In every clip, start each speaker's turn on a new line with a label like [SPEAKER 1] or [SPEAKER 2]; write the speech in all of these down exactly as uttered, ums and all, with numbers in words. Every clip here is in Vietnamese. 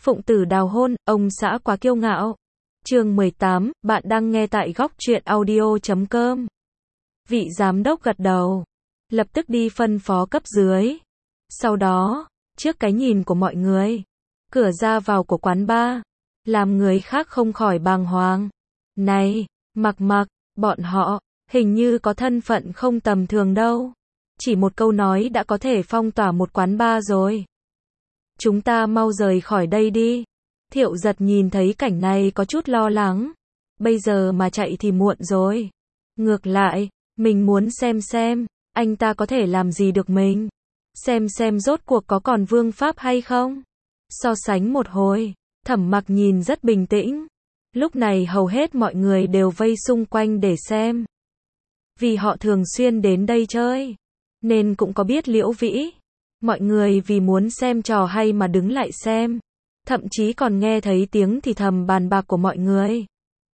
[SPEAKER 1] Phụng tử đào hôn, ông xã quá kiêu ngạo. Chương mười tám, bạn đang nghe tại góc truyện audio chấm com. Vị giám đốc gật đầu, lập tức đi phân phó cấp dưới. Sau đó, trước cái nhìn của mọi người, cửa ra vào của quán bar, làm người khác không khỏi bàng hoàng. Này, Mặc Mặc, bọn họ, hình như có thân phận không tầm thường đâu. Chỉ một câu nói đã có thể phong tỏa một quán bar rồi. Chúng ta mau rời khỏi đây đi. Thiệu Giật nhìn thấy cảnh này có chút lo lắng. Bây giờ mà chạy thì muộn rồi. Ngược lại, mình muốn xem xem, anh ta có thể làm gì được mình. Xem xem rốt cuộc có còn vương pháp hay không. So sánh một hồi, Thẩm Mặc nhìn rất bình tĩnh. Lúc này hầu hết mọi người đều vây xung quanh để xem. Vì họ thường xuyên đến đây chơi, nên cũng có biết Liễu Vĩ. Mọi người vì muốn xem trò hay mà đứng lại xem. Thậm chí còn nghe thấy tiếng thì thầm bàn bạc của mọi người.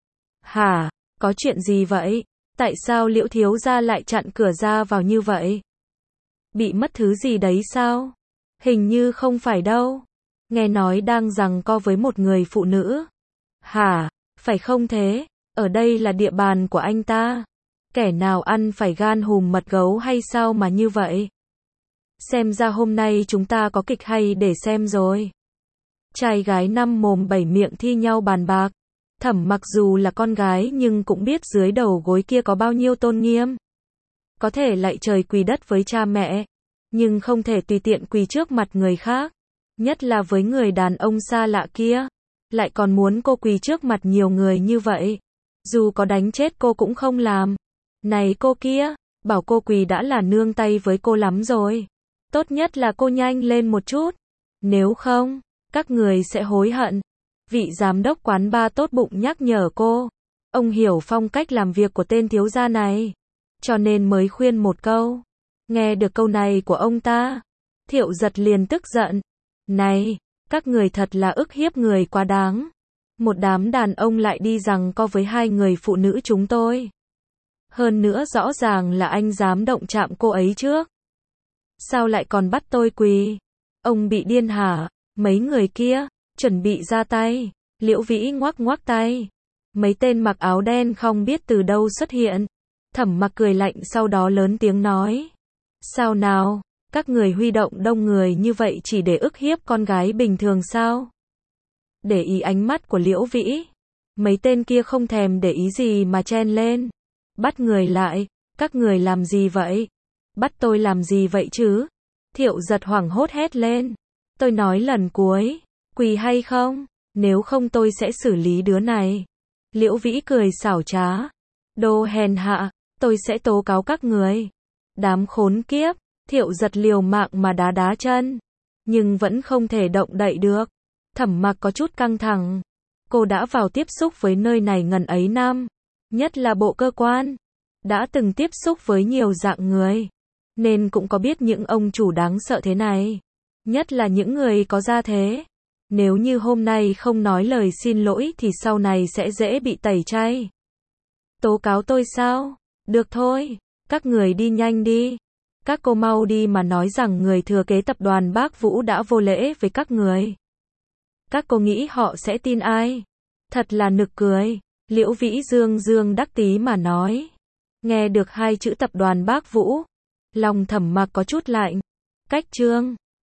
[SPEAKER 1] Hả? Có chuyện gì vậy? Tại sao Liễu thiếu gia lại chặn cửa ra vào như vậy? Bị mất thứ gì đấy sao? Hình như không phải đâu. Nghe nói đang giằng co với một người phụ nữ. Hả? Phải không thế? Ở đây là địa bàn của anh ta. Kẻ nào ăn phải gan hùm mật gấu hay sao mà như vậy? Xem ra hôm nay chúng ta có kịch hay để xem rồi. Trai gái năm mồm bảy miệng thi nhau bàn bạc. Thẩm Mặc dù là con gái nhưng cũng biết dưới đầu gối kia có bao nhiêu tôn nghiêm. Có thể lạy trời quỳ đất với cha mẹ, nhưng không thể tùy tiện quỳ trước mặt người khác. Nhất là với người đàn ông xa lạ kia. Lại còn muốn cô quỳ trước mặt nhiều người như vậy. Dù có đánh chết cô cũng không làm. Này cô kia, bảo cô quỳ đã là nương tay với cô lắm rồi. Tốt nhất là cô nhanh lên một chút. Nếu không, các người sẽ hối hận. Vị giám đốc quán bar tốt bụng nhắc nhở cô. Ông hiểu phong cách làm việc của tên thiếu gia này, cho nên mới khuyên một câu. Nghe được câu này của ông ta, Thiệu Giật liền tức giận. Này, các người thật là ức hiếp người quá đáng. Một đám đàn ông lại đi giằng co với hai người phụ nữ chúng tôi. Hơn nữa rõ ràng là anh dám động chạm cô ấy trước. Sao lại còn bắt tôi quỳ? Ông bị điên hả? Mấy người kia, chuẩn bị ra tay. Liễu Vĩ ngoắc ngoắc tay. Mấy tên mặc áo đen không biết từ đâu xuất hiện. Thẩm Mặc cười lạnh sau đó lớn tiếng nói. Sao nào? Các người huy động đông người như vậy chỉ để ức hiếp con gái bình thường sao? Để ý ánh mắt của Liễu Vĩ. Mấy tên kia không thèm để ý gì mà chen lên. Bắt người lại. Các người làm gì vậy? Bắt tôi làm gì vậy chứ? Thiệu Giật hoảng hốt hét lên. Tôi nói lần cuối. Quỳ hay không? Nếu không tôi sẽ xử lý đứa này. Liễu Vĩ cười xảo trá. Đồ hèn hạ. Tôi sẽ tố cáo các người. Đám khốn kiếp. Thiệu Giật liều mạng mà đá đá chân. Nhưng vẫn không thể động đậy được. Thẩm Mặc có chút căng thẳng. Cô đã vào tiếp xúc với nơi này ngần ấy năm. Nhất là bộ cơ quan. Đã từng tiếp xúc với nhiều dạng người. Nên cũng có biết những ông chủ đáng sợ thế này. Nhất là những người có gia thế. Nếu như hôm nay không nói lời xin lỗi thì sau này sẽ dễ bị tẩy chay. Tố cáo tôi sao? Được thôi. Các người đi nhanh đi. Các cô mau đi mà nói rằng người thừa kế tập đoàn Bác Vũ đã vô lễ với các người. Các cô nghĩ họ sẽ tin ai? Thật là nực cười. Liễu Vĩ dương dương đắc tí mà nói. Nghe được hai chữ tập đoàn Bác Vũ, lòng Thẩm Mặc có chút lạnh. Cách chương